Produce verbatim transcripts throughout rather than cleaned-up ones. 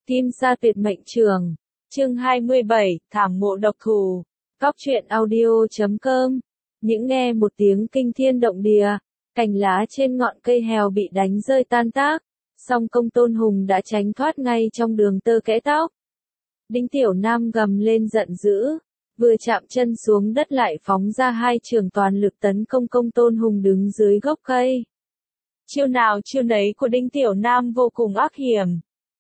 Kim Sa Tuyệt Mệnh Trường, chương hai mươi bảy, Thảm Mộ Độc Thủ, Cóc truyện audio chấm com. Những nghe một tiếng kinh thiên động địa, cành lá trên ngọn cây hèo bị đánh rơi tan tác, song Công Tôn Hùng đã tránh thoát ngay trong đường tơ kẽ tóc. Đinh Tiểu Nam gầm lên giận dữ, vừa chạm chân xuống đất lại phóng ra hai trường toàn lực tấn công Công Tôn Hùng đứng dưới gốc cây. Chiêu nào chiêu nấy của Đinh Tiểu Nam vô cùng ác hiểm.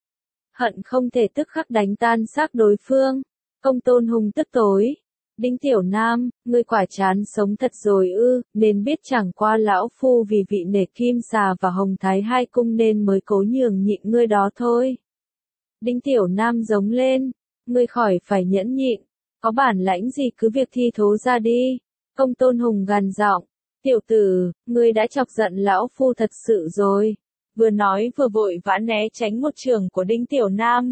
Hận không thể tức khắc đánh tan xác đối phương. Công Tôn Hùng tức tối. Đinh Tiểu Nam, ngươi quả chán sống thật rồi ư, nên biết chẳng qua lão phu vì vị nể Kim Xà và Hồng Thái hai cung nên mới cố nhường nhịn ngươi đó thôi. Đinh Tiểu Nam giống lên, ngươi khỏi phải nhẫn nhịn, có bản lãnh gì cứ việc thi thố ra đi. Công Tôn Hùng gằn giọng, tiểu tử, ngươi đã chọc giận lão phu thật sự rồi. Vừa nói vừa vội vã né tránh một trường của Đinh Tiểu Nam.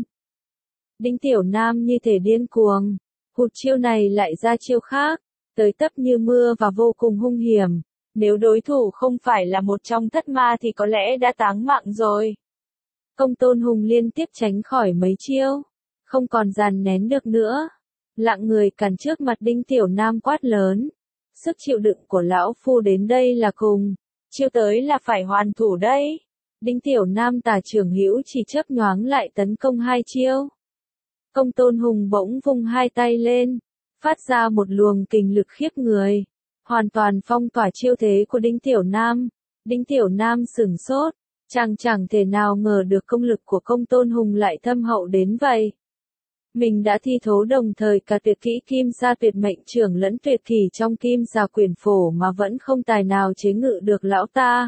Đinh Tiểu Nam như thể điên cuồng, hụt chiêu này lại ra chiêu khác, tới tấp như mưa và vô cùng hung hiểm. Nếu đối thủ không phải là một trong thất ma thì có lẽ đã táng mạng rồi. Công Tôn Hùng liên tiếp tránh khỏi mấy chiêu, không còn dàn nén được nữa. Lặng người cản trước mặt Đinh Tiểu Nam quát lớn. Sức chịu đựng của lão phu đến đây là cùng, chiêu tới là phải hoàn thủ đây. Đinh Tiểu Nam tà trưởng hữu chỉ chớp nhoáng lại tấn công hai chiêu. Công Tôn Hùng bỗng vung hai tay lên, phát ra một luồng kình lực khiếp người, hoàn toàn phong tỏa chiêu thế của Đinh Tiểu Nam. Đinh Tiểu Nam sửng sốt, chàng chẳng thể nào ngờ được công lực của Công Tôn Hùng lại thâm hậu đến vậy. Mình đã thi thố đồng thời cả tuyệt kỹ Kim Sa Tuyệt Mệnh Trường lẫn tuyệt kỹ trong Kim Xà Quyền Phổ mà vẫn không tài nào chế ngự được lão ta.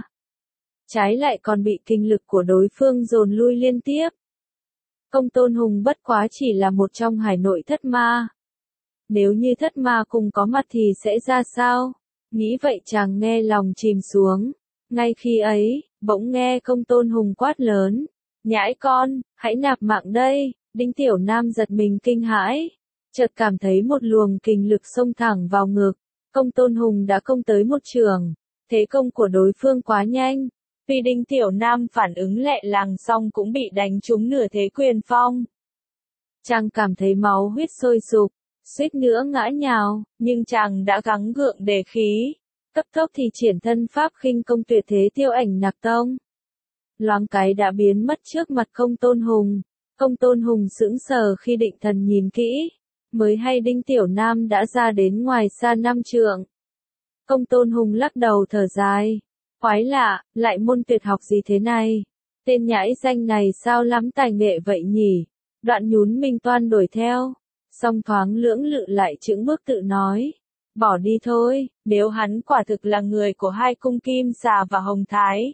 Trái lại còn bị kinh lực của đối phương dồn lui liên tiếp. Công Tôn Hùng bất quá chỉ là một trong hải nội thất ma. Nếu như thất ma cùng có mặt thì sẽ ra sao? Nghĩ vậy chàng nghe lòng chìm xuống. Ngay khi ấy, bỗng nghe Công Tôn Hùng quát lớn. Nhãi con, hãy nạp mạng đây. Đinh Tiểu Nam giật mình kinh hãi. Chợt cảm thấy một luồng kinh lực xông thẳng vào ngực. Công Tôn Hùng đã công tới một trường. Thế công của đối phương quá nhanh. Vì Đinh Tiểu Nam phản ứng lẹ làng xong cũng bị đánh trúng nửa thế quyền phong. Chàng cảm thấy máu huyết sôi sục, suýt nữa ngã nhào, nhưng chàng đã gắng gượng đề khí. Cấp tốc thì triển thân pháp khinh công tuyệt thế Tiêu Ảnh Nặc Tông. Loáng cái đã biến mất trước mặt Công Tôn Hùng. Công Tôn Hùng sững sờ khi định thần nhìn kỹ, mới hay Đinh Tiểu Nam đã ra đến ngoài xa năm trượng. Công Tôn Hùng lắc đầu thở dài. Quái lạ, lại môn tuyệt học gì thế này? Tên nhãi danh này sao lắm tài nghệ vậy nhỉ? Đoạn nhún mình toan đuổi theo. Song thoáng lưỡng lự lại chững bước tự nói. Bỏ đi thôi, nếu hắn quả thực là người của hai cung Kim Xà và Hồng Thái.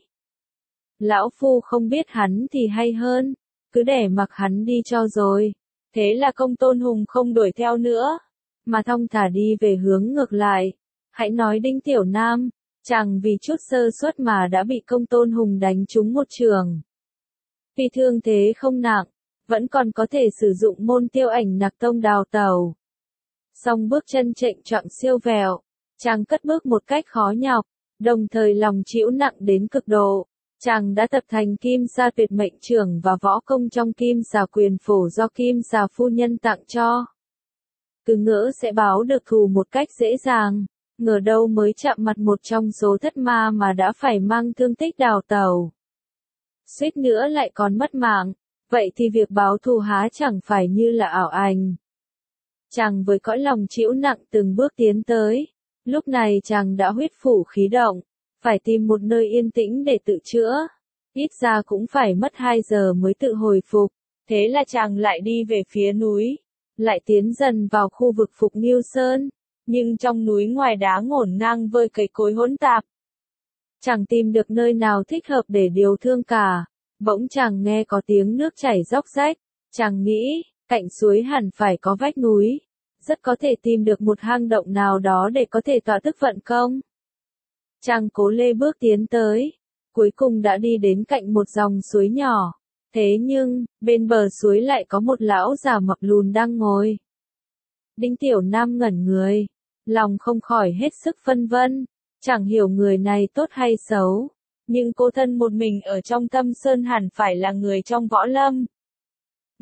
Lão phu không biết hắn thì hay hơn, cứ để mặc hắn đi cho rồi. Thế là Công Tôn Hùng không đuổi theo nữa, mà thong thả đi về hướng ngược lại. Hãy nói Đinh Tiểu Nam. Chàng vì chút sơ suất mà đã bị Công Tôn Hùng đánh trúng một trường. Vì thương thế không nặng, vẫn còn có thể sử dụng môn Tiêu Ảnh Nặc Tông đào tẩu. Song bước chân chệnh choạng siêu vẹo, chàng cất bước một cách khó nhọc, đồng thời lòng chịu nặng đến cực độ. Chàng đã tập thành Kim Sa Tuyệt Mệnh Trường và võ công trong Kim Xà Quyền Phổ do Kim Xà phu nhân tặng cho. Cứ ngỡ sẽ báo được thù một cách dễ dàng. Ngờ đâu mới chạm mặt một trong số thất ma mà đã phải mang thương tích đào tẩu. Suýt nữa lại còn mất mạng, vậy thì việc báo thù há chẳng phải như là ảo ảnh. Chàng với cõi lòng chịu nặng từng bước tiến tới, lúc này chàng đã huyết phủ khí động, phải tìm một nơi yên tĩnh để tự chữa, ít ra cũng phải mất hai giờ mới tự hồi phục, thế là chàng lại đi về phía núi, lại tiến dần vào khu vực Phục Nghiêu Sơn. Nhưng trong núi ngoài đá ngổn ngang vơi cây cối hỗn tạp. Chẳng tìm được nơi nào thích hợp để điều thương cả. Bỗng chàng nghe có tiếng nước chảy róc rách. Chàng nghĩ, cạnh suối hẳn phải có vách núi. Rất có thể tìm được một hang động nào đó để có thể tọa thức vận công. Chàng cố lê bước tiến tới. Cuối cùng đã đi đến cạnh một dòng suối nhỏ. Thế nhưng, bên bờ suối lại có một lão già mập lùn đang ngồi. Đinh Tiểu Nam ngẩn người, lòng không khỏi hết sức phân vân, chẳng hiểu người này tốt hay xấu, nhưng cô thân một mình ở trong Thâm Sơn hẳn phải là người trong võ lâm.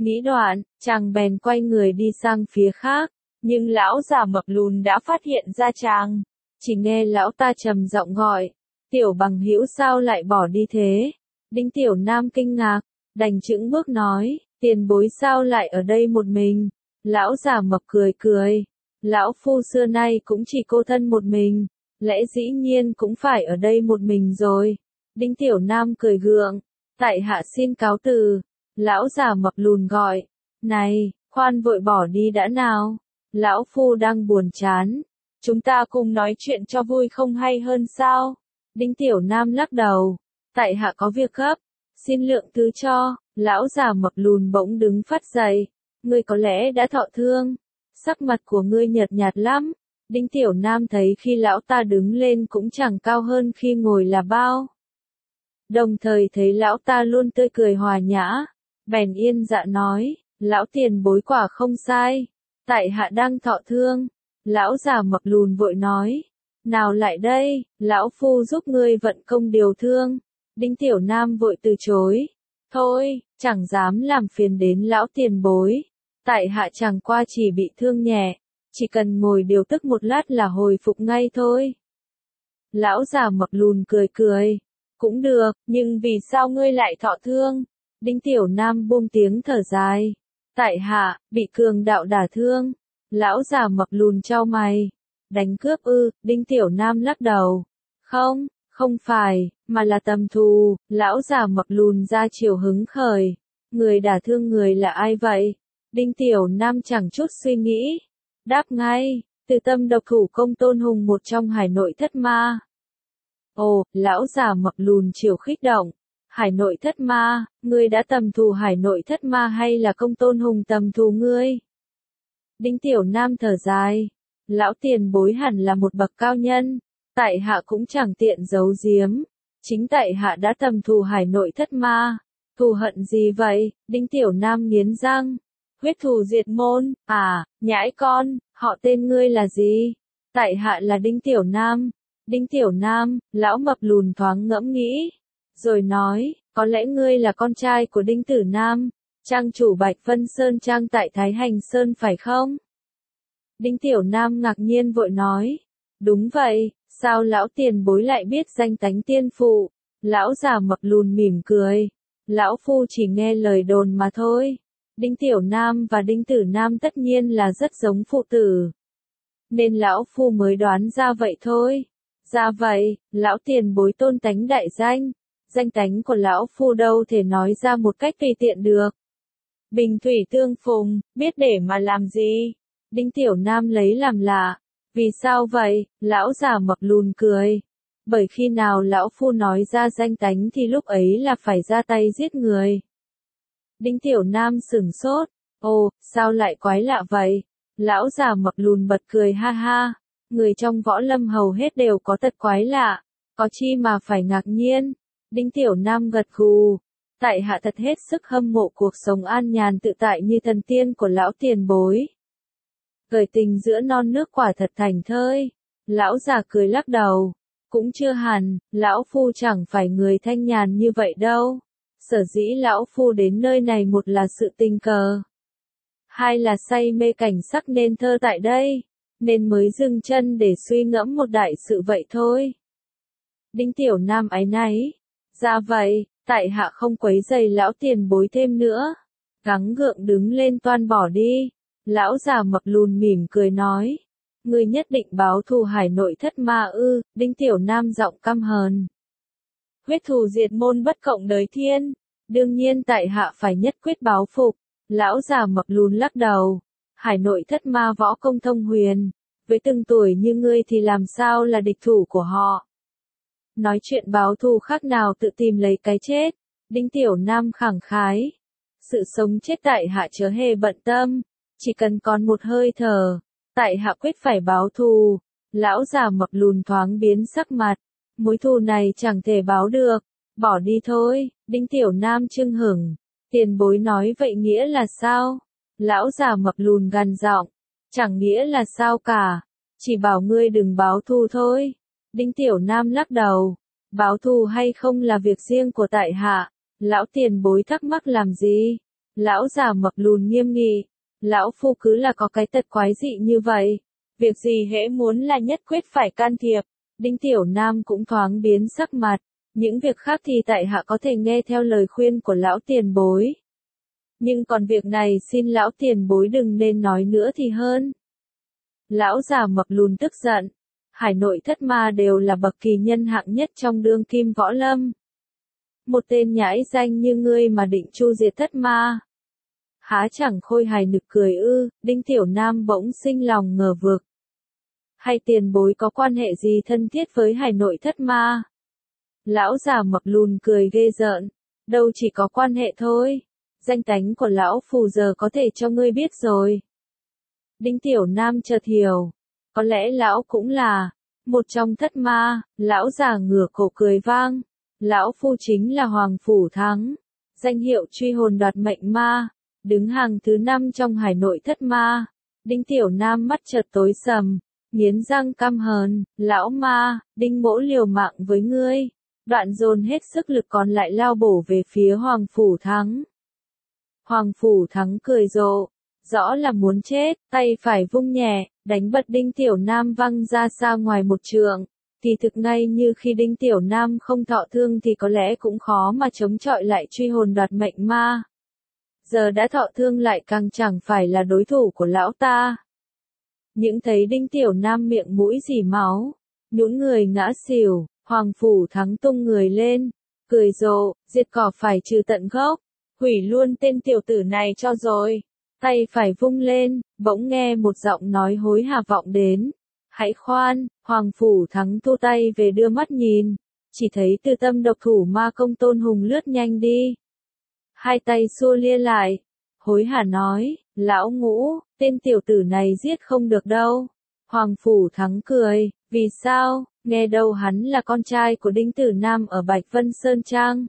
Nghĩ đoạn, chàng bèn quay người đi sang phía khác, nhưng lão già mập lùn đã phát hiện ra chàng. Chỉ nghe lão ta trầm giọng gọi, tiểu bằng hữu sao lại bỏ đi thế? Đinh Tiểu Nam kinh ngạc, đành chững bước nói, tiền bối sao lại ở đây một mình? Lão già mập cười cười, lão phu xưa nay cũng chỉ cô thân một mình, lẽ dĩ nhiên cũng phải ở đây một mình rồi. Đinh Tiểu Nam cười gượng, tại hạ xin cáo từ. Lão già mập lùn gọi, này, khoan vội bỏ đi đã nào, lão phu đang buồn chán, chúng ta cùng nói chuyện cho vui không hay hơn sao? Đinh Tiểu Nam lắc đầu, tại hạ có việc gấp, xin lượng thứ cho. Lão già mập lùn bỗng đứng phát dậy, ngươi có lẽ đã thọ thương, sắc mặt của ngươi nhợt nhạt lắm. Đinh Tiểu Nam thấy khi lão ta đứng lên cũng chẳng cao hơn khi ngồi là bao. Đồng thời thấy lão ta luôn tươi cười hòa nhã, bèn yên dạ nói, lão tiền bối quả không sai, tại hạ đang thọ thương. Lão già mập lùn vội nói, nào lại đây, lão phu giúp ngươi vận công điều thương. Đinh Tiểu Nam vội từ chối, thôi, chẳng dám làm phiền đến lão tiền bối, tại hạ chẳng qua chỉ bị thương nhẹ, chỉ cần ngồi điều tức một lát là hồi phục ngay thôi. Lão già mập lùn cười cười, cũng được, nhưng vì sao ngươi lại thọ thương? Đinh Tiểu Nam buông tiếng thở dài, tại hạ bị cường đạo đả thương. Lão già mập lùn chau mày, đánh cướp ư? Đinh Tiểu Nam lắc đầu, không, không phải, mà là tầm thù. Lão già mập lùn ra chiều hứng khởi, người đả thương người là ai vậy? Đinh Tiểu Nam chẳng chút suy nghĩ, đáp ngay, Từ Tâm độc thủ công Tôn Hùng, một trong hải nội thất ma. Ồ, lão già mập lùn chiều khích động, hải nội thất ma, ngươi đã tầm thù hải nội thất ma hay là công Tôn Hùng tầm thù ngươi? Đinh Tiểu Nam thở dài, lão tiền bối hẳn là một bậc cao nhân, tại hạ cũng chẳng tiện giấu giếm, chính tại hạ đã tầm thù hải nội thất ma. Thù hận gì vậy? Đinh Tiểu Nam nghiến răng, huyết thù diệt môn. À, nhãi con, họ tên ngươi là gì? Tại hạ là Đinh Tiểu Nam. Đinh Tiểu Nam, lão mập lùn thoáng ngẫm nghĩ, rồi nói, có lẽ ngươi là con trai của Đinh Tử Nam, trang chủ Bạch Vân Sơn trang tại Thái Hành Sơn phải không? Đinh Tiểu Nam ngạc nhiên vội nói, đúng vậy, sao lão tiền bối lại biết danh tánh tiên phụ? Lão già mập lùn mỉm cười, lão phu chỉ nghe lời đồn mà thôi. Đinh Tiểu Nam và Đinh Tử Nam tất nhiên là rất giống phụ tử, nên lão phu mới đoán ra vậy thôi. Ra vậy, lão tiền bối tôn tánh đại danh, danh tánh của lão phu đâu thể nói ra một cách tùy tiện được. Bình thủy tương phùng, biết để mà làm gì? Đinh Tiểu Nam lấy làm lạ, vì sao vậy? Lão già mập lùn cười, bởi khi nào lão phu nói ra danh tánh thì lúc ấy là phải ra tay giết người. Đinh Tiểu Nam sửng sốt, ồ, sao lại quái lạ vậy? Lão già mập lùn bật cười ha ha, người trong võ lâm hầu hết đều có tật quái lạ, có chi mà phải ngạc nhiên. Đinh Tiểu Nam gật gù, tại hạ thật hết sức hâm mộ cuộc sống an nhàn tự tại như thần tiên của lão tiền bối. Gởi tình giữa non nước quả thật thành thơi. Lão già cười lắc đầu, cũng chưa hẳn, lão phu chẳng phải người thanh nhàn như vậy đâu. Sở dĩ lão phu đến nơi này, một là sự tình cờ, hai là say mê cảnh sắc nên thơ tại đây, nên mới dừng chân để suy ngẫm một đại sự vậy thôi. Đinh Tiểu Nam áy náy, ra vậy, tại hạ không quấy rầy lão tiền bối thêm nữa. Gắng gượng đứng lên toan bỏ đi. Lão già mập lùn mỉm cười nói, ngươi nhất định báo thù hải nội thất ma ư? Đinh Tiểu Nam giọng căm hờn, huyết thù diệt môn bất cộng đời thiên, đương nhiên tại hạ phải nhất quyết báo phục. Lão già mập lùn lắc đầu, hải nội thất ma võ công thông huyền, với từng tuổi như ngươi thì làm sao là địch thủ của họ? Nói chuyện báo thù khác nào tự tìm lấy cái chết? Đinh Tiểu Nam khẳng khái, sự sống chết tại hạ chớ hề bận tâm, chỉ cần còn một hơi thở, tại hạ quyết phải báo thù. Lão già mập lùn thoáng biến sắc mặt, mối thù này chẳng thể báo được, bỏ đi thôi. Đinh Tiểu Nam chưng hửng, tiền bối nói vậy nghĩa là sao? Lão già mập lùn gằn giọng, chẳng nghĩa là sao cả, chỉ bảo ngươi đừng báo thù thôi. Đinh Tiểu Nam lắc đầu, báo thù hay không là việc riêng của tại hạ, lão tiền bối thắc mắc làm gì? Lão già mập lùn nghiêm nghị, lão phu cứ là có cái tật quái dị như vậy. Việc gì hễ muốn là nhất quyết phải can thiệp. Đinh Tiểu Nam cũng thoáng biến sắc mặt. Những việc khác thì tại hạ có thể nghe theo lời khuyên của lão tiền bối. Nhưng còn việc này xin lão tiền bối đừng nên nói nữa thì hơn. Lão già mập lùn tức giận. Hải nội thất ma đều là bậc kỳ nhân hạng nhất trong đương kim võ lâm. Một tên nhãi danh như ngươi mà định chu diệt thất ma. Há chẳng khôi hài nực cười ư? Đinh Tiểu Nam bỗng sinh lòng ngờ vực. Hay tiền bối có quan hệ gì thân thiết với hải nội thất ma? Lão già mập lùn cười ghê rợn. Đâu chỉ có quan hệ thôi. Danh tánh của lão phù giờ có thể cho ngươi biết rồi. Đinh Tiểu Nam chợt hiểu. Có lẽ lão cũng là một trong thất ma. Lão già ngửa cổ cười vang. Lão phu chính là Hoàng Phủ Thắng. Danh hiệu truy hồn đoạt mệnh ma. Đứng hàng thứ năm trong hải nội thất ma. Đinh Tiểu Nam mắt chợt tối sầm. Nghiến răng căm hờn. Lão ma, Đinh mỗ liều mạng với ngươi. Đoạn dồn hết sức lực còn lại lao bổ về phía Hoàng Phủ Thắng. Hoàng Phủ Thắng cười rộ. Rõ là muốn chết, tay phải vung nhẹ, đánh bật Đinh Tiểu Nam văng ra xa ngoài một trượng. Thì thực ngay như khi Đinh Tiểu Nam không thọ thương thì có lẽ cũng khó mà chống chọi lại truy hồn đoạt mệnh ma. Giờ đã thọ thương lại càng chẳng phải là đối thủ của lão ta. Những thấy Đinh Tiểu Nam miệng mũi rỉ máu, nhũn người ngã xỉu, Hoàng Phủ Thắng tung người lên, cười rộ, diệt cỏ phải trừ tận gốc, hủy luôn tên tiểu tử này cho rồi. Tay phải vung lên, bỗng nghe một giọng nói hối hả vọng đến. Hãy khoan, Hoàng Phủ Thắng thu tay về đưa mắt nhìn. Chỉ thấy từ tâm độc thủ ma công Tôn Hùng lướt nhanh đi. Hai tay xua lia lại. Hối hả nói, lão Ngũ, tên tiểu tử này giết không được đâu. Hoàng Phủ Thắng cười, vì sao, nghe đâu hắn là con trai của Đinh Tử Nam ở Bạch Vân Sơn Trang.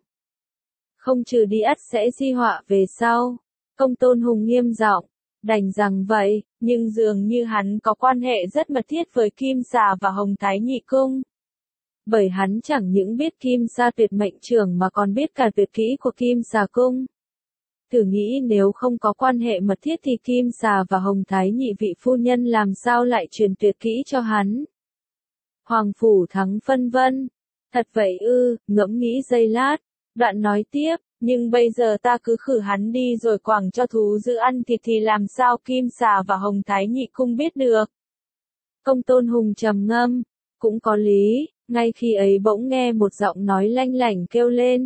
Không trừ đi ắt sẽ di họa về sau. Công Tôn Hùng nghiêm giọng, đành rằng vậy, nhưng dường như hắn có quan hệ rất mật thiết với Kim Xà và Hồng Thái Nhị Cung. Bởi hắn chẳng những biết Kim Sa tuyệt mệnh trưởng mà còn biết cả tuyệt kỹ của Kim Xà Cung. Thử nghĩ nếu không có quan hệ mật thiết thì Kim Xà và Hồng Thái Nhị vị phu nhân làm sao lại truyền tuyệt kỹ cho hắn. Hoàng Phủ Thắng phân vân. Thật vậy ư, ngẫm nghĩ giây lát, đoạn nói tiếp. Nhưng bây giờ ta cứ khử hắn đi rồi quẳng cho thú dữ ăn thịt thì làm sao Kim Xà và Hồng Thái Nhị Cung biết được. Công Tôn Hùng trầm ngâm, cũng có lý, ngay khi ấy bỗng nghe một giọng nói lanh lảnh kêu lên.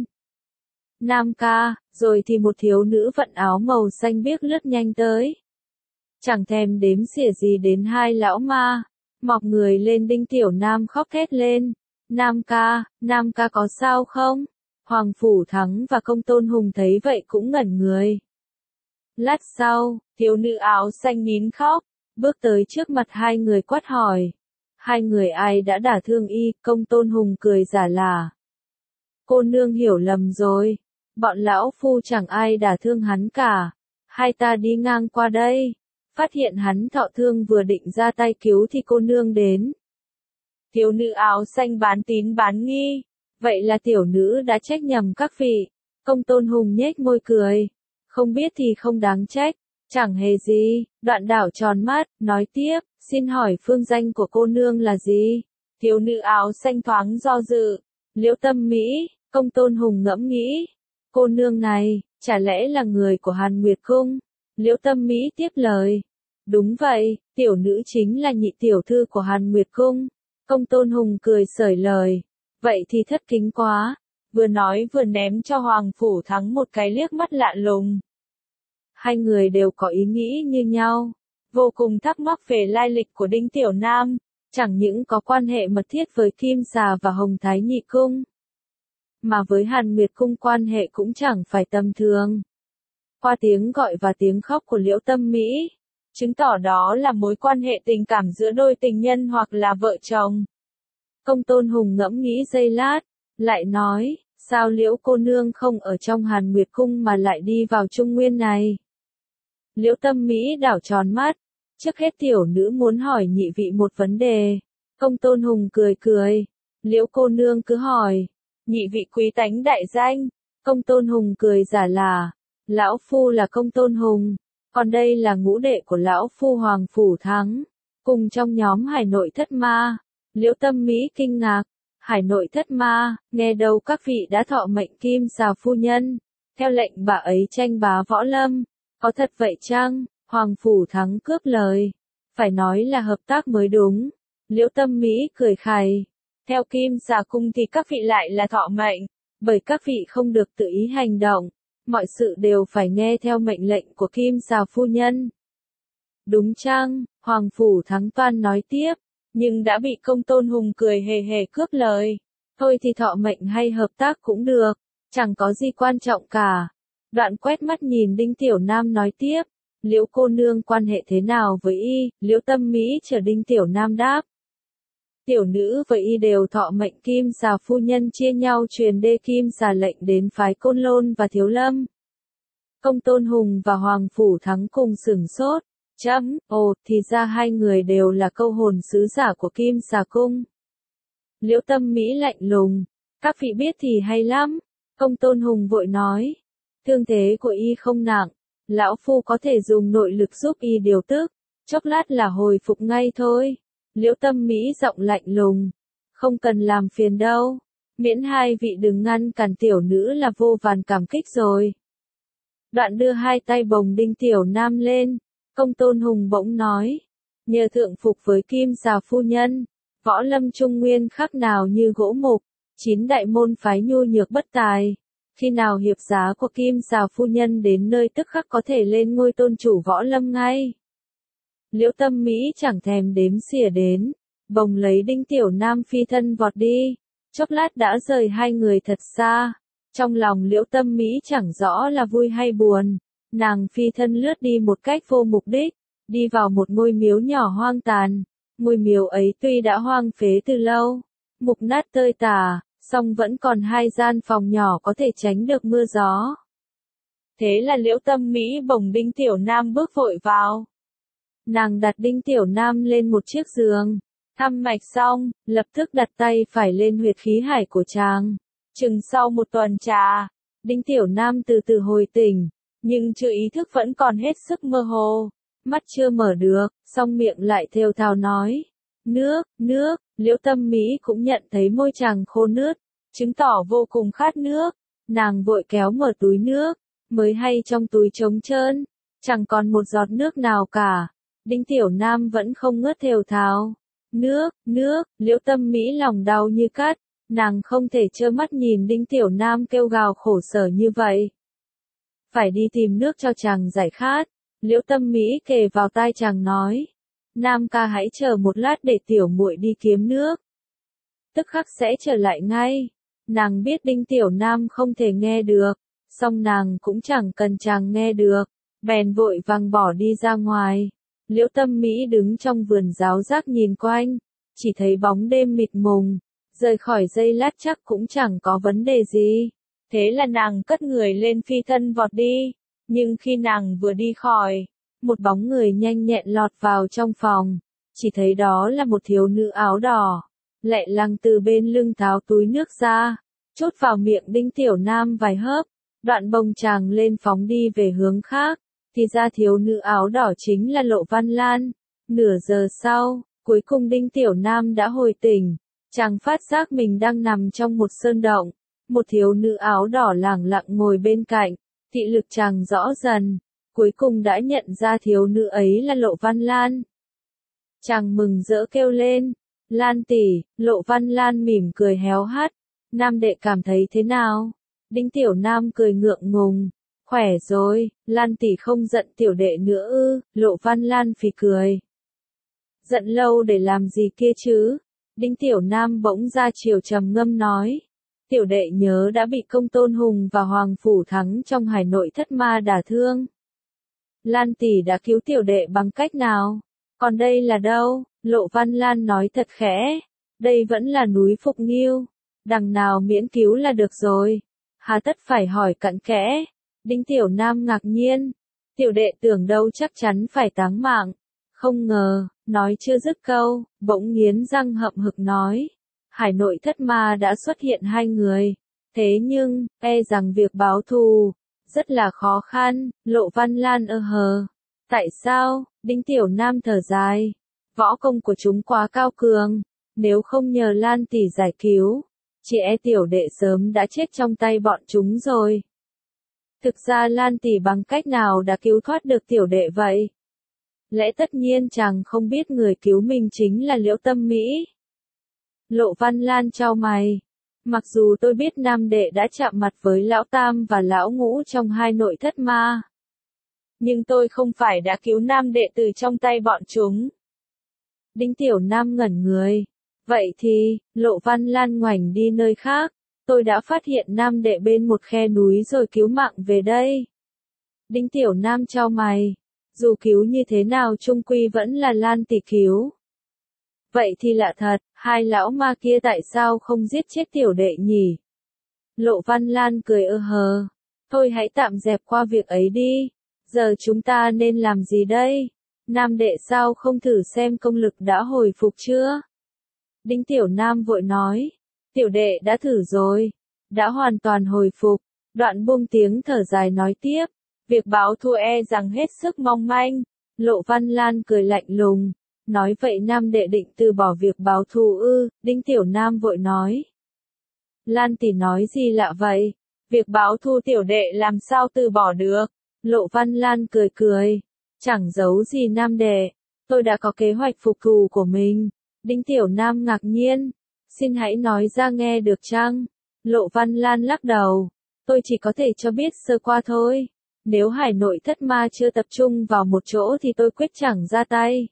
Nam ca, rồi thì một thiếu nữ vận áo màu xanh biếc lướt nhanh tới. Chẳng thèm đếm xỉa gì đến hai lão ma, mọc người lên. Đinh Tiểu Nam khóc thét lên. Nam ca, Nam ca có sao không? Hoàng Phủ Thắng và Công Tôn Hùng thấy vậy cũng ngẩn người. Lát sau, thiếu nữ áo xanh nín khóc, bước tới trước mặt hai người quát hỏi. Hai người ai đã đả thương y? Công Tôn Hùng cười giả là. Cô nương hiểu lầm rồi, bọn lão phu chẳng ai đả thương hắn cả. Hai ta đi ngang qua đây, phát hiện hắn thọ thương vừa định ra tay cứu thì cô nương đến. Thiếu nữ áo xanh bán tín bán nghi. Vậy là tiểu nữ đã trách nhầm các vị. Công Tôn Hùng nhếch môi cười. Không biết thì không đáng trách. Chẳng hề gì. Đoạn đảo tròn mắt, nói tiếp. Xin hỏi phương danh của cô nương là gì? Thiếu nữ áo xanh thoáng do dự. Liễu Tâm Mỹ. Công Tôn Hùng ngẫm nghĩ. Cô nương này, chả lẽ là người của Hàn Nguyệt Cung? Liễu Tâm Mỹ tiếp lời. Đúng vậy, tiểu nữ chính là nhị tiểu thư của Hàn Nguyệt Cung. Công Tôn Hùng cười sởi lời. Vậy thì thất kính quá. Vừa nói vừa ném cho Hoàng Phủ Thắng một cái liếc mắt lạ lùng. Hai người đều có ý nghĩ như nhau. Vô cùng thắc mắc về lai lịch của Đinh Tiểu Nam. Chẳng những có quan hệ mật thiết với Kim Xà và Hồng Thái Nhị Cung. Mà với Hàn Nguyệt Cung quan hệ cũng chẳng phải tầm thường. Qua tiếng gọi và tiếng khóc của Liễu Tâm Mỹ, chứng tỏ đó là mối quan hệ tình cảm giữa đôi tình nhân hoặc là vợ chồng. Công Tôn Hùng ngẫm nghĩ giây lát, lại nói, sao Liễu cô nương không ở trong Hàn Nguyệt Cung mà lại đi vào Trung Nguyên này? Liễu Tâm Mỹ đảo tròn mắt, trước hết tiểu nữ muốn hỏi nhị vị một vấn đề. Công Tôn Hùng cười cười, Liễu cô nương cứ hỏi. Nhị vị quý tánh đại danh. Công Tôn Hùng cười giả là, Lão Phu là Công Tôn Hùng, còn đây là ngũ đệ của Lão Phu Hoàng Phủ Thắng, cùng trong nhóm Hải Nội Thất Ma. Liễu Tâm Mỹ kinh ngạc, Hải Nội Thất Ma, nghe đâu các vị đã thọ mệnh Kim Xà phu nhân, theo lệnh bà ấy tranh bá võ lâm, có thật vậy chăng? Hoàng Phủ Thắng cướp lời, phải nói là hợp tác mới đúng. Liễu Tâm Mỹ cười khài, theo Kim Xà cung thì các vị lại là thọ mệnh, bởi các vị không được tự ý hành động, mọi sự đều phải nghe theo mệnh lệnh của Kim Xà phu nhân. Đúng chăng? Hoàng Phủ Thắng toan nói tiếp, nhưng đã bị Công Tôn Hùng cười hề hề cướp lời. Thôi thì thọ mệnh hay hợp tác cũng được, chẳng có gì quan trọng cả. Đoạn quét mắt nhìn Đinh Tiểu Nam nói tiếp, Liễu cô nương quan hệ thế nào với y? Liễu Tâm Mỹ chờ Đinh Tiểu Nam đáp. Tiểu nữ với y đều thọ mệnh Kim Xà phu nhân chia nhau truyền đê Kim Xà lệnh đến phái Côn Lôn và Thiếu Lâm. Công Tôn Hùng và Hoàng Phủ Thắng cùng sửng sốt. Chấm, ồ, thì ra hai người đều là câu hồn sứ giả của Kim Xà cung. Liễu Tâm Mỹ lạnh lùng, các vị biết thì hay lắm. Công Tôn Hùng vội nói, thương thế của y không nặng, Lão Phu có thể dùng nội lực giúp y điều tức, chốc lát là hồi phục ngay thôi. Liễu Tâm Mỹ giọng lạnh lùng, không cần làm phiền đâu, miễn hai vị đừng ngăn cản tiểu nữ là vô vàn cảm kích rồi. Đoạn đưa hai tay bồng Đinh Tiểu Nam lên, Công Tôn Hùng bỗng nói, nhờ thượng phục với Kim Xà phu nhân, võ lâm trung nguyên khác nào như gỗ mục, chín đại môn phái nhu nhược bất tài. Khi nào hiệp giá của Kim Xà phu nhân đến nơi tức khắc có thể lên ngôi tôn chủ võ lâm ngay. Liễu Tâm Mỹ chẳng thèm đếm xỉa đến, bồng lấy Đinh Tiểu Nam phi thân vọt đi, chốc lát đã rời hai người thật xa. Trong lòng Liễu Tâm Mỹ chẳng rõ là vui hay buồn, nàng phi thân lướt đi một cách vô mục đích, đi vào một ngôi miếu nhỏ hoang tàn. Ngôi miếu ấy tuy đã hoang phế từ lâu, mục nát tơi tả, song vẫn còn hai gian phòng nhỏ có thể tránh được mưa gió. Thế là Liễu Tâm Mỹ bồng Đinh Tiểu Nam bước vội vào. Nàng đặt Đinh Tiểu Nam lên một chiếc giường, thăm mạch xong, lập tức đặt tay phải lên huyệt khí hải của chàng. Chừng sau một tuần trà, Đinh Tiểu Nam từ từ hồi tỉnh, nhưng chưa ý thức vẫn còn hết sức mơ hồ, mắt chưa mở được, song miệng lại thều thào nói, nước, nước. Liễu Tâm Mỹ cũng nhận thấy môi chàng khô nướt, chứng tỏ vô cùng khát nước, nàng vội kéo mở túi nước, mới hay trong túi trống trơn, chẳng còn một giọt nước nào cả. Đinh Tiểu Nam vẫn không ngớt thều thào, nước, nước. Liễu Tâm Mỹ lòng đau như cắt, nàng không thể trơ mắt nhìn Đinh Tiểu Nam kêu gào khổ sở như vậy. Phải đi tìm nước cho chàng giải khát. Liễu Tâm Mỹ kề vào tai chàng nói, Nam ca hãy chờ một lát để tiểu muội đi kiếm nước. Tức khắc sẽ trở lại ngay. Nàng biết Đinh Tiểu Nam không thể nghe được, song nàng cũng chẳng cần chàng nghe được, bèn vội vàng bỏ đi ra ngoài. Liễu Tâm Mỹ đứng trong vườn giáo giác nhìn quanh, chỉ thấy bóng đêm mịt mùng, rời khỏi dây lát chắc cũng chẳng có vấn đề gì. Thế là nàng cất người lên phi thân vọt đi, nhưng khi nàng vừa đi khỏi, một bóng người nhanh nhẹn lọt vào trong phòng, chỉ thấy đó là một thiếu nữ áo đỏ, lẹ lăng từ bên lưng tháo túi nước ra, chốt vào miệng Đinh Tiểu Nam vài hớp, đoạn bồng chàng lên phóng đi về hướng khác, thì ra thiếu nữ áo đỏ chính là Lộ Văn Lan. Nửa giờ sau, cuối cùng Đinh Tiểu Nam đã hồi tỉnh, chàng phát giác mình đang nằm trong một sơn động, một thiếu nữ áo đỏ lẳng lặng ngồi bên cạnh, thị lực chàng rõ dần. Cuối cùng đã nhận ra thiếu nữ ấy là Lộ Văn Lan. Chàng mừng rỡ kêu lên, Lan tỷ. Lộ Văn Lan mỉm cười héo hắt, Nam đệ cảm thấy thế nào? Đinh Tiểu Nam cười ngượng ngùng, khỏe rồi, Lan tỷ không giận tiểu đệ nữa ư? Lộ Văn Lan phì cười. Giận lâu để làm gì kia chứ? Đinh Tiểu Nam bỗng ra chiều trầm ngâm nói, tiểu đệ nhớ đã bị Công Tôn Hùng và Hoàng Phủ Thắng trong Hải Nội Thất Ma đả thương. Lan tỷ đã cứu tiểu đệ bằng cách nào? Còn đây là đâu? Lộ Văn Lan nói thật khẽ. Đây vẫn là núi Phục Nghiêu. Đằng nào miễn cứu là được rồi. Hà tất phải hỏi cặn kẽ. Đinh Tiểu Nam ngạc nhiên. Tiểu đệ tưởng đâu chắc chắn phải táng mạng. Không ngờ, nói chưa dứt câu, bỗng nghiến răng hậm hực nói. Hải Nội Thất Ma đã xuất hiện hai người. Thế nhưng, e rằng việc báo thù, Rất là khó khăn, Lộ Văn Lan ơ hờ. Tại sao? Đinh Tiểu Nam thở dài. Võ công của chúng quá cao cường, nếu không nhờ Lan tỷ giải cứu, chị e tiểu đệ sớm đã chết trong tay bọn chúng rồi. Thực ra Lan tỷ bằng cách nào đã cứu thoát được tiểu đệ vậy? Lẽ tất nhiên chàng không biết người cứu mình chính là Liễu Tâm Mỹ. Lộ Văn Lan chau mày. Mặc dù tôi biết Nam đệ đã chạm mặt với Lão Tam và Lão Ngũ trong hai nội thất ma, nhưng tôi không phải đã cứu Nam đệ từ trong tay bọn chúng. Đinh Tiểu Nam ngẩn người. Vậy thì, Lộ Văn Lan ngoảnh đi nơi khác. Tôi đã phát hiện Nam đệ bên một khe núi rồi cứu mạng về đây. Đinh Tiểu Nam chau mày. Dù cứu như thế nào chung quy vẫn là Lan tỷ cứu. Vậy thì lạ thật, hai lão ma kia tại sao không giết chết tiểu đệ nhỉ? Lộ Văn Lan cười ơ hờ. Thôi hãy tạm dẹp qua việc ấy đi. Giờ chúng ta nên làm gì đây? Nam đệ sao không thử xem công lực đã hồi phục chưa? Đinh Tiểu Nam vội nói. Tiểu đệ đã thử rồi. Đã hoàn toàn hồi phục. Đoạn buông tiếng thở dài nói tiếp. Việc báo thù e rằng hết sức mong manh. Lộ Văn Lan cười lạnh lùng. Nói vậy Nam đệ định từ bỏ việc báo thù ư? Đinh Tiểu Nam vội nói. Lan tỷ nói gì lạ vậy? Việc báo thù tiểu đệ làm sao từ bỏ được? Lộ Văn Lan cười cười. Chẳng giấu gì Nam đệ. Tôi đã có kế hoạch phục thù của mình. Đinh Tiểu Nam ngạc nhiên. Xin hãy nói ra nghe được chăng? Lộ Văn Lan lắc đầu. Tôi chỉ có thể cho biết sơ qua thôi. Nếu hải nội thất ma chưa tập trung vào một chỗ thì tôi quyết chẳng ra tay.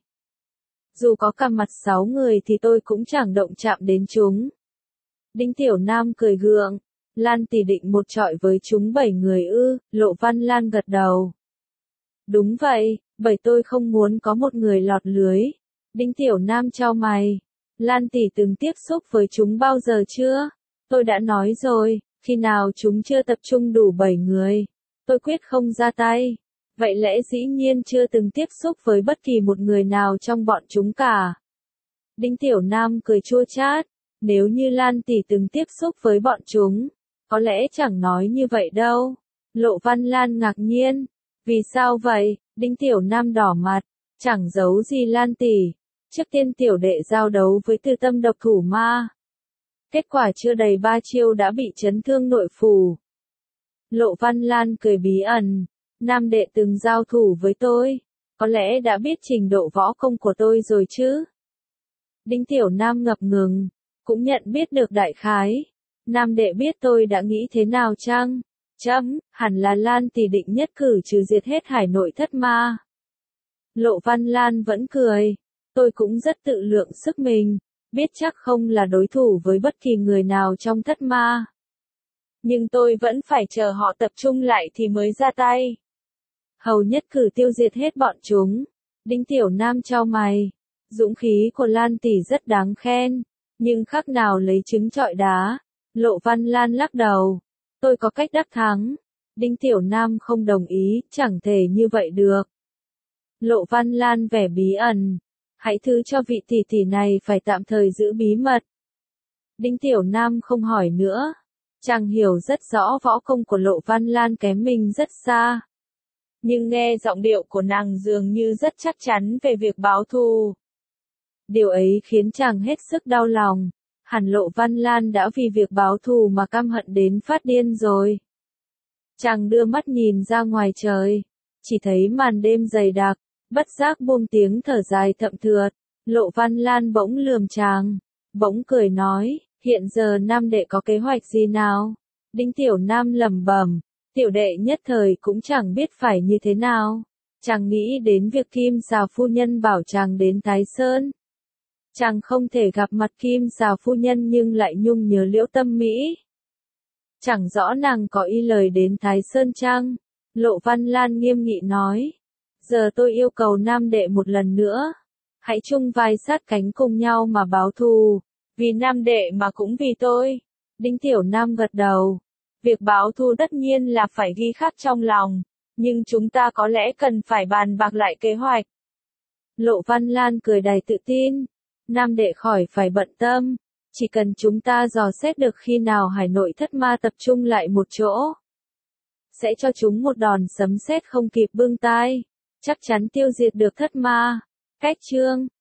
Dù có cả mặt sáu người thì tôi cũng chẳng động chạm đến chúng. Đinh Tiểu Nam cười gượng. Lan tỷ định một trọi với chúng bảy người ư? Lộ Văn Lan gật đầu. Đúng vậy, bởi tôi không muốn có một người lọt lưới. Đinh Tiểu Nam chau mày. Lan tỷ từng tiếp xúc với chúng bao giờ chưa? Tôi đã nói rồi, khi nào chúng chưa tập trung đủ bảy người, tôi quyết không ra tay. Vậy lẽ dĩ nhiên chưa từng tiếp xúc với bất kỳ một người nào trong bọn chúng cả. Đinh Tiểu Nam cười chua chát. Nếu như Lan tỷ từng tiếp xúc với bọn chúng, có lẽ chẳng nói như vậy đâu. Lộ Văn Lan ngạc nhiên. Vì sao vậy? Đinh Tiểu Nam đỏ mặt. Chẳng giấu gì Lan tỷ. Trước tiên tiểu đệ giao đấu với Từ Tâm độc thủ ma. Kết quả chưa đầy ba chiêu đã bị chấn thương nội phủ. Lộ Văn Lan cười bí ẩn. Nam đệ từng giao thủ với tôi. Có lẽ đã biết trình độ võ công của tôi rồi chứ? Đinh Tiểu Nam ngập ngừng. Cũng nhận biết được đại khái. Nam đệ biết tôi đã nghĩ thế nào chăng? Chấm, hẳn là Lan tỷ định nhất cử trừ diệt hết hải nội thất ma. Lộ Văn Lan vẫn cười. Tôi cũng rất tự lượng sức mình. Biết chắc không là đối thủ với bất kỳ người nào trong thất ma. Nhưng tôi vẫn phải chờ họ tập trung lại thì mới ra tay. Hầu nhất cử tiêu diệt hết bọn chúng. Đinh Tiểu Nam chau mày. Dũng khí của Lan tỷ rất đáng khen. Nhưng khác nào lấy trứng trọi đá. Lộ Văn Lan lắc đầu. Tôi có cách đắc thắng. Đinh Tiểu Nam không đồng ý, chẳng thể như vậy được. Lộ Văn Lan vẻ bí ẩn. Hãy thứ cho vị tỷ tỷ này phải tạm thời giữ bí mật. Đinh Tiểu Nam không hỏi nữa. Chàng hiểu rất rõ võ công của Lộ Văn Lan kém mình rất xa. Nhưng nghe giọng điệu của nàng dường như rất chắc chắn về việc báo thù. Điều ấy khiến chàng hết sức đau lòng. Hẳn Lộ Văn Lan đã vì việc báo thù mà căm hận đến phát điên rồi. Chàng đưa mắt nhìn ra ngoài trời. Chỉ thấy màn đêm dày đặc. Bất giác buông tiếng thở dài thậm thượt. Lộ Văn Lan bỗng lườm chàng. Bỗng cười nói. Hiện giờ Nam đệ có kế hoạch gì nào? Đinh Tiểu Nam lẩm bẩm. Tiểu đệ nhất thời cũng chẳng biết phải như thế nào. Chàng nghĩ đến việc Kim Xà phu nhân bảo chàng đến Thái Sơn. Chàng không thể gặp mặt Kim Xà phu nhân nhưng lại nhung nhớ Liễu Tâm Mỹ. Chẳng rõ nàng có ý lời đến Thái Sơn chăng? Lộ Văn Lan nghiêm nghị nói. Giờ tôi yêu cầu Nam đệ một lần nữa. Hãy chung vai sát cánh cùng nhau mà báo thù. Vì Nam đệ mà cũng vì tôi. Đinh Tiểu Nam gật đầu. Việc báo thù tất nhiên là phải ghi khắc trong lòng. Nhưng chúng ta có lẽ cần phải bàn bạc lại kế hoạch. Lộ Văn Lan cười đầy tự tin. Nam đệ khỏi phải bận tâm. Chỉ cần chúng ta dò xét được khi nào hải nội thất ma tập trung lại một chỗ. sẽ cho chúng một đòn sấm sét không kịp bưng tai, chắc chắn tiêu diệt được thất ma. Cách chương